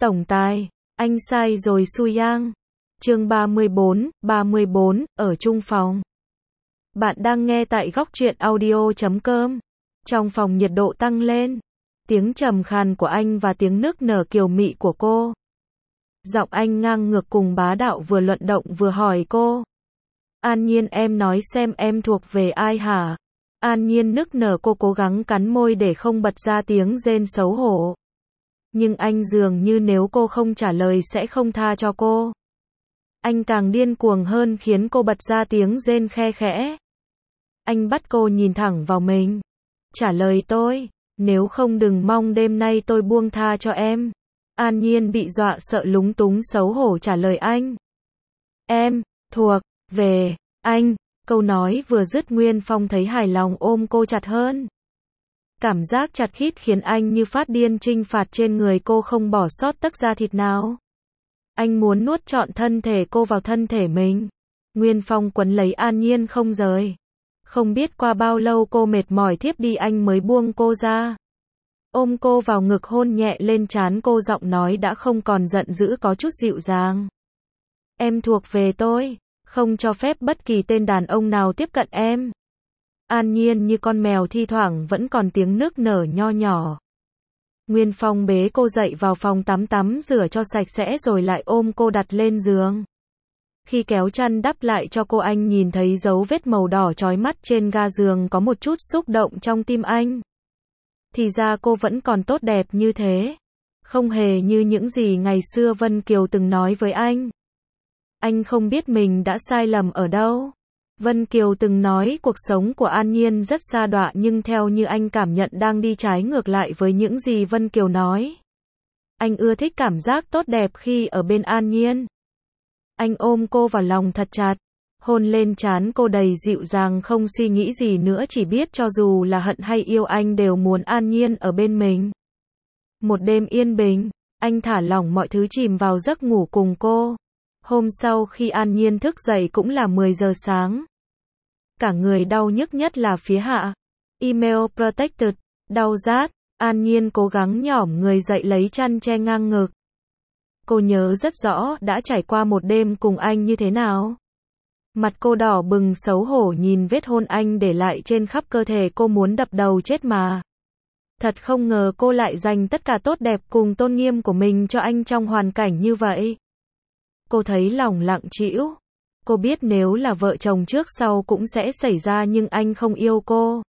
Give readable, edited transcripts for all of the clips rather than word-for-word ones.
Tổng tài, anh sai rồi Su Yang. Chương 34, ở chung phòng. Bạn đang nghe tại góc truyện audio.com. Trong phòng nhiệt độ tăng lên. Tiếng trầm khàn của anh và tiếng nức nở kiều mị của cô. Giọng anh ngang ngược cùng bá đạo vừa luận động vừa hỏi cô. An Nhiên, em nói xem em thuộc về ai hả? An Nhiên nức nở, cô cố gắng cắn môi để không bật ra tiếng rên xấu hổ. Nhưng anh dường như nếu cô không trả lời sẽ không tha cho cô. Anh càng điên cuồng hơn khiến cô bật ra tiếng rên khe khẽ. Anh bắt cô nhìn thẳng vào mình. Trả lời tôi, nếu không đừng mong đêm nay tôi buông tha cho em. An Nhiên bị dọa sợ lúng túng xấu hổ trả lời anh. Em, thuộc về anh. Câu nói vừa dứt Nguyên Phong thấy hài lòng ôm cô chặt hơn. Cảm giác chặt khít khiến anh như phát điên chinh phạt trên người cô không bỏ sót tấc da thịt nào. Anh muốn nuốt trọn thân thể cô vào thân thể mình. Nguyên Phong quấn lấy An Nhiên không rời. Không biết qua bao lâu cô mệt mỏi thiếp đi anh mới buông cô ra. Ôm cô vào ngực hôn nhẹ lên trán cô, giọng nói đã không còn giận dữ có chút dịu dàng. Em thuộc về tôi, không cho phép bất kỳ tên đàn ông nào tiếp cận em. An Nhiên như con mèo thi thoảng vẫn còn tiếng nức nở nho nhỏ. Nguyên Phong bế cô dậy vào phòng tắm rửa cho sạch sẽ rồi lại ôm cô đặt lên giường. Khi kéo chăn đắp lại cho cô, anh nhìn thấy dấu vết màu đỏ chói mắt trên ga giường, có một chút xúc động trong tim anh. Thì ra cô vẫn còn tốt đẹp như thế. Không hề như những gì ngày xưa Vân Kiều từng nói với anh. Anh không biết mình đã sai lầm ở đâu. Vân Kiều từng nói cuộc sống của An Nhiên rất sa đọa, nhưng theo như anh cảm nhận đang đi trái ngược lại với những gì Vân Kiều nói. Anh ưa thích cảm giác tốt đẹp khi ở bên An Nhiên. Anh ôm cô vào lòng thật chặt, hôn lên trán cô đầy dịu dàng, không suy nghĩ gì nữa, chỉ biết cho dù là hận hay yêu anh đều muốn An Nhiên ở bên mình. Một đêm yên bình, anh thả lỏng mọi thứ chìm vào giấc ngủ cùng cô. Hôm sau khi An Nhiên thức dậy cũng là 10 giờ sáng. Cả người đau nhức nhất là phía hạ. Email protected, đau rát. An Nhiên cố gắng nhỏm người dậy lấy chăn che ngang ngực. Cô nhớ rất rõ đã trải qua một đêm cùng anh như thế nào. Mặt cô đỏ bừng xấu hổ nhìn vết hôn anh để lại trên khắp cơ thể, cô muốn đập đầu chết mà. Thật không ngờ cô lại dành tất cả tốt đẹp cùng tôn nghiêm của mình cho anh trong hoàn cảnh như vậy. Cô thấy lòng lặng trĩu. Cô biết nếu là vợ chồng trước sau cũng sẽ xảy ra, nhưng anh không yêu cô.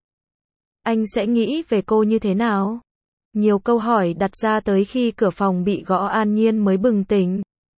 Anh sẽ nghĩ về cô như thế nào? Nhiều câu hỏi đặt ra tới khi cửa phòng bị gõ, An Nhiên mới bừng tỉnh.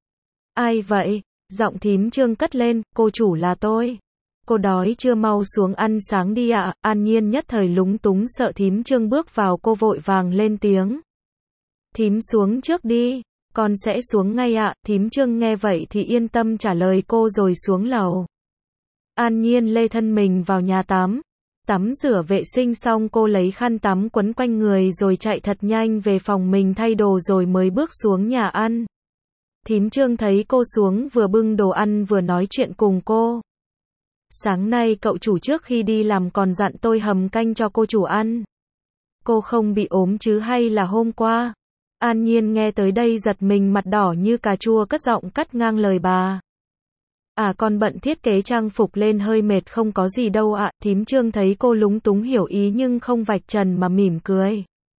Ai vậy? Giọng thím Trương cất lên, cô chủ là tôi. Cô đói chưa, mau xuống ăn sáng đi ạ. An Nhiên nhất thời lúng túng sợ thím Trương bước vào, cô vội vàng lên tiếng. Thím xuống trước đi. Con sẽ xuống ngay ạ. Thím Trương nghe vậy thì yên tâm trả lời cô rồi xuống lầu. An Nhiên lê thân mình vào nhà tắm. Tắm rửa vệ sinh xong cô lấy khăn tắm quấn quanh người rồi chạy thật nhanh về phòng mình thay đồ rồi mới bước xuống nhà ăn. Thím Trương thấy cô xuống vừa bưng đồ ăn vừa nói chuyện cùng cô. Sáng nay cậu chủ trước khi đi làm còn dặn tôi hầm canh cho cô chủ ăn. Cô không bị ốm chứ hay là hôm qua? An Nhiên nghe tới đây giật mình, mặt đỏ như cà chua, cất giọng cắt ngang lời bà. À, con bận thiết kế trang phục lên hơi mệt, không có gì đâu ạ. Thím Trương thấy cô lúng túng hiểu ý nhưng không vạch trần mà mỉm cười.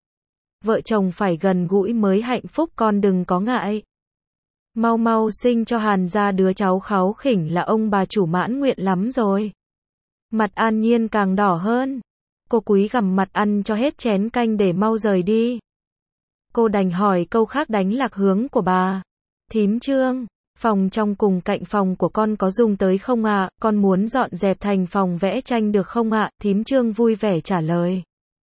Vợ chồng phải gần gũi mới hạnh phúc, con đừng có ngại. Mau mau sinh cho Hàn ra đứa cháu kháu khỉnh là ông bà chủ mãn nguyện lắm rồi. Mặt An Nhiên càng đỏ hơn. Cô cúi gằm mặt ăn cho hết chén canh để mau rời đi. Cô đành hỏi câu khác đánh lạc hướng của bà. Thím Trương, phòng trong cùng cạnh phòng của con có dùng tới không ạ? Con muốn dọn dẹp thành phòng vẽ tranh được không ạ? Thím Trương vui vẻ trả lời.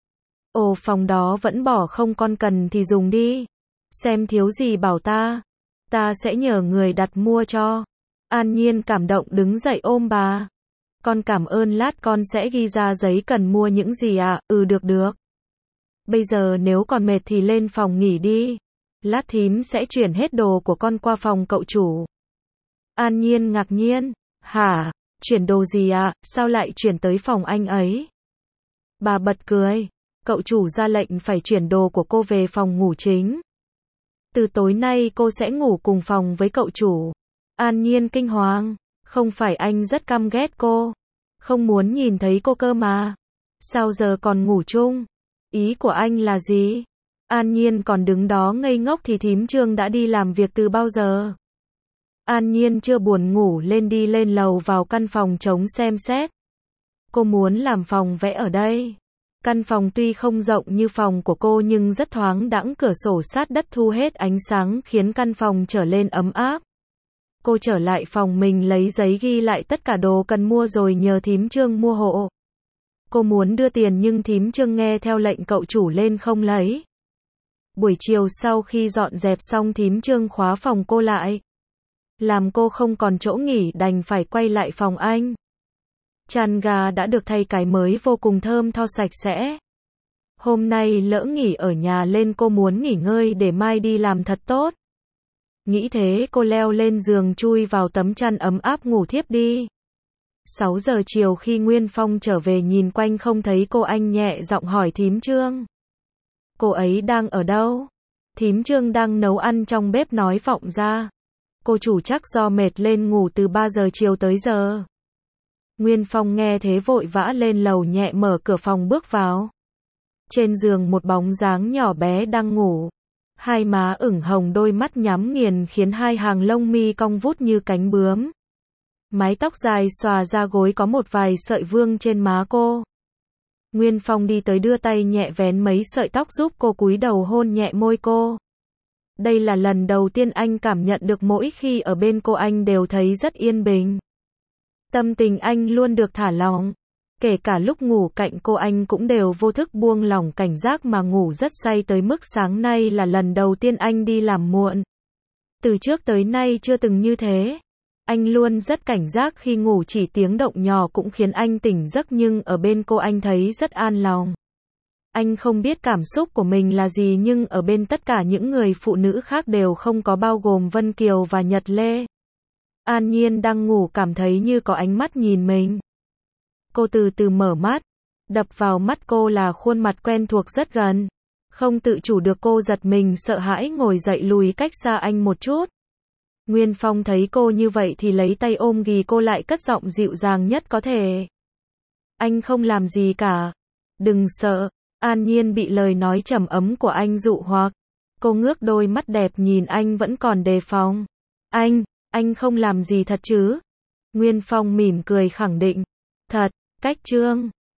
Ồ, phòng đó vẫn bỏ không, con cần thì dùng đi. Xem thiếu gì bảo ta. Ta sẽ nhờ người đặt mua cho. An Nhiên cảm động đứng dậy ôm bà. Con cảm ơn, lát con sẽ ghi ra giấy cần mua những gì ạ. Được. Bây giờ nếu còn mệt thì lên phòng nghỉ đi. Lát thím sẽ chuyển hết đồ của con qua phòng cậu chủ. An Nhiên ngạc nhiên. Hả? Chuyển đồ gì ạ? Sao lại chuyển tới phòng anh ấy? Bà bật cười. Cậu chủ ra lệnh phải chuyển đồ của cô về phòng ngủ chính. Từ tối nay cô sẽ ngủ cùng phòng với cậu chủ. An Nhiên kinh hoàng. Không phải anh rất căm ghét cô. Không muốn nhìn thấy cô cơ mà. Sao giờ còn ngủ chung? Ý của anh là gì? An Nhiên còn đứng đó ngây ngốc thì thím Trương đã đi làm việc từ bao giờ? An Nhiên chưa buồn ngủ lên đi lên lầu vào căn phòng trống xem xét. Cô muốn làm phòng vẽ ở đây. Căn phòng tuy không rộng như phòng của cô nhưng rất thoáng đãng, cửa sổ sát đất thu hết ánh sáng khiến căn phòng trở lên ấm áp. Cô trở lại phòng mình lấy giấy ghi lại tất cả đồ cần mua rồi nhờ thím Trương mua hộ. Cô muốn đưa tiền nhưng thím Trương nghe theo lệnh cậu chủ lên không lấy. Buổi chiều sau khi dọn dẹp xong thím Trương khóa phòng cô lại. Làm cô không còn chỗ nghỉ đành phải quay lại phòng anh. Chăn ga đã được thay cái mới vô cùng thơm tho sạch sẽ. Hôm nay lỡ nghỉ ở nhà lên cô muốn nghỉ ngơi để mai đi làm thật tốt. Nghĩ thế cô leo lên giường chui vào tấm chăn ấm áp ngủ thiếp đi. 6 giờ chiều khi Nguyên Phong trở về nhìn quanh không thấy cô, anh nhẹ giọng hỏi thím Trương. Cô ấy đang ở đâu? Thím Trương đang nấu ăn trong bếp nói vọng ra. Cô chủ chắc do mệt lên ngủ từ 3 giờ chiều tới giờ. Nguyên Phong nghe thế vội vã lên lầu nhẹ mở cửa phòng bước vào. Trên giường một bóng dáng nhỏ bé đang ngủ. Hai má ửng hồng, đôi mắt nhắm nghiền khiến hai hàng lông mi cong vút như cánh bướm. Mái tóc dài xòa ra gối có một vài sợi vương trên má cô. Nguyên Phong đi tới đưa tay nhẹ vén mấy sợi tóc giúp cô, cúi đầu hôn nhẹ môi cô. Đây là lần đầu tiên anh cảm nhận được mỗi khi ở bên cô anh đều thấy rất yên bình. Tâm tình anh luôn được thả lỏng. Kể cả lúc ngủ cạnh cô anh cũng đều vô thức buông lỏng cảnh giác mà ngủ rất say tới mức sáng nay là lần đầu tiên anh đi làm muộn. Từ trước tới nay chưa từng như thế. Anh luôn rất cảnh giác khi ngủ, chỉ tiếng động nhỏ cũng khiến anh tỉnh giấc nhưng ở bên cô anh thấy rất an lòng. Anh không biết cảm xúc của mình là gì nhưng ở bên tất cả những người phụ nữ khác đều không có, bao gồm Vân Kiều và Nhật Lê. An Nhiên đang ngủ cảm thấy như có ánh mắt nhìn mình. Cô từ từ mở mắt. Đập vào mắt cô là khuôn mặt quen thuộc rất gần. Không tự chủ được cô giật mình sợ hãi ngồi dậy lùi cách xa anh một chút. Nguyên Phong thấy cô như vậy thì lấy tay ôm ghì cô lại, cất giọng dịu dàng nhất có thể. Anh không làm gì cả. Đừng sợ. An Nhiên bị lời nói trầm ấm của anh dụ hoặc. Cô ngước đôi mắt đẹp nhìn anh vẫn còn đề phòng. Anh không làm gì thật chứ? Nguyên Phong mỉm cười khẳng định. Thật, cách Trương.